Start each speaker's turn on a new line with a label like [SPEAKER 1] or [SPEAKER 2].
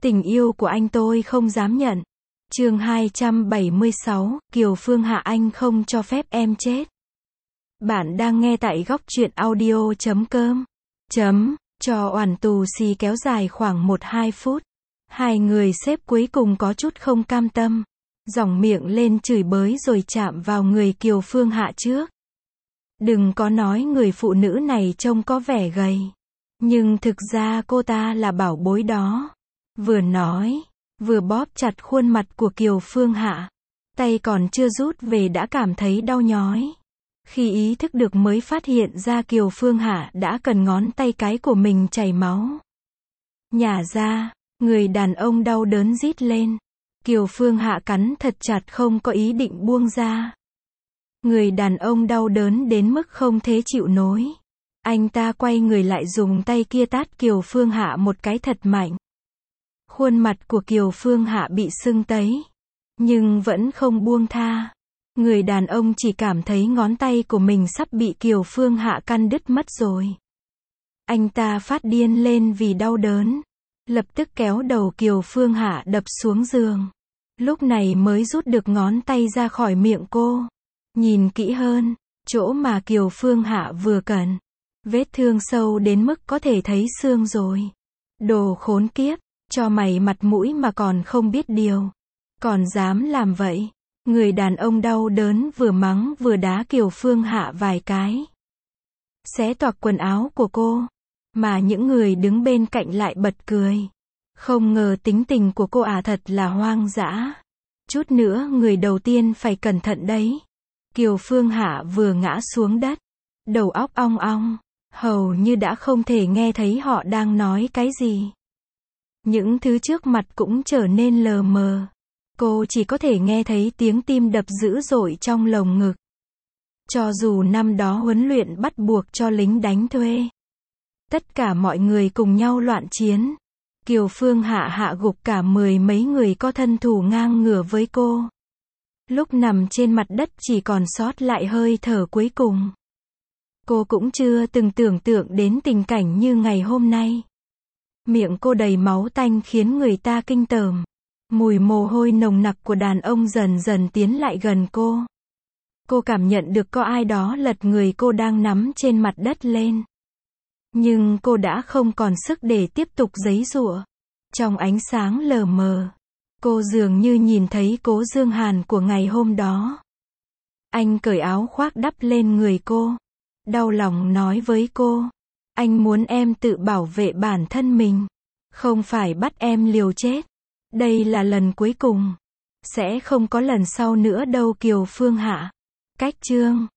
[SPEAKER 1] Tình yêu của anh tôi không dám nhận. Chương 276, Kiều Phương Hạ anh không cho phép em chết. Bạn đang nghe tại góc truyện audio.com. Trò oằn tù xì kéo dài khoảng 1-2 phút. Hai người sếp cuối cùng có chút không cam tâm. Giọng miệng lên chửi bới rồi chạm vào người Kiều Phương Hạ trước. Đừng có nói người phụ nữ này trông có vẻ gầy. Nhưng thực ra cô ta là bảo bối đó. Vừa nói, vừa bóp chặt khuôn mặt của Kiều Phương Hạ. Tay còn chưa rút về đã cảm thấy đau nhói. Khi ý thức được mới phát hiện ra Kiều Phương Hạ đã cần ngón tay cái của mình chảy máu. Nhả ra, người đàn ông đau đớn rít lên. Kiều Phương Hạ cắn thật chặt không có ý định buông ra. Người đàn ông đau đớn đến mức không thể chịu nổi. Anh ta quay người lại dùng tay kia tát Kiều Phương Hạ một cái thật mạnh. Khuôn mặt của Kiều Phương Hạ bị sưng tấy. Nhưng vẫn không buông tha. Người đàn ông chỉ cảm thấy ngón tay của mình sắp bị Kiều Phương Hạ căn đứt mất rồi. Anh ta phát điên lên vì đau đớn. Lập tức kéo đầu Kiều Phương Hạ đập xuống giường. Lúc này mới rút được ngón tay ra khỏi miệng cô. Nhìn kỹ hơn, chỗ mà Kiều Phương Hạ vừa cẩn. Vết thương sâu đến mức có thể thấy xương rồi. Đồ khốn kiếp, cho mày mặt mũi mà còn không biết điều. Còn dám làm vậy. Người đàn ông đau đớn vừa mắng vừa đá Kiều Phương Hạ vài cái. Xé toạc quần áo của cô. Mà những người đứng bên cạnh lại bật cười. Không ngờ tính tình của cô thật là hoang dã. Chút nữa người đầu tiên phải cẩn thận đấy. Kiều Phương Hạ vừa ngã xuống đất. Đầu óc ong ong. Hầu như đã không thể nghe thấy họ đang nói cái gì. Những thứ trước mặt cũng trở nên lờ mờ. Cô chỉ có thể nghe thấy tiếng tim đập dữ dội trong lồng ngực. Cho dù năm đó huấn luyện bắt buộc cho lính đánh thuê. Tất cả mọi người cùng nhau loạn chiến. Kiều Phương Hạ hạ gục cả 10 mấy người có thân thủ ngang ngửa với cô. Lúc nằm trên mặt đất chỉ còn sót lại hơi thở cuối cùng. Cô cũng chưa từng tưởng tượng đến tình cảnh như ngày hôm nay. Miệng cô đầy máu tanh khiến người ta kinh tởm. Mùi mồ hôi nồng nặc của đàn ông dần dần tiến lại gần cô. Cô cảm nhận được có ai đó lật người cô đang nắm trên mặt đất lên. Nhưng cô đã không còn sức để tiếp tục giãy giụa. Trong ánh sáng lờ mờ, cô dường như nhìn thấy Cố Dương Hàn của ngày hôm đó. Anh cởi áo khoác đắp lên người cô. Đau lòng nói với cô. Anh muốn em tự bảo vệ bản thân mình. Không phải bắt em liều chết. Đây là lần cuối cùng. Sẽ không có lần sau nữa đâu Kiều Phương Hạ. Cách chương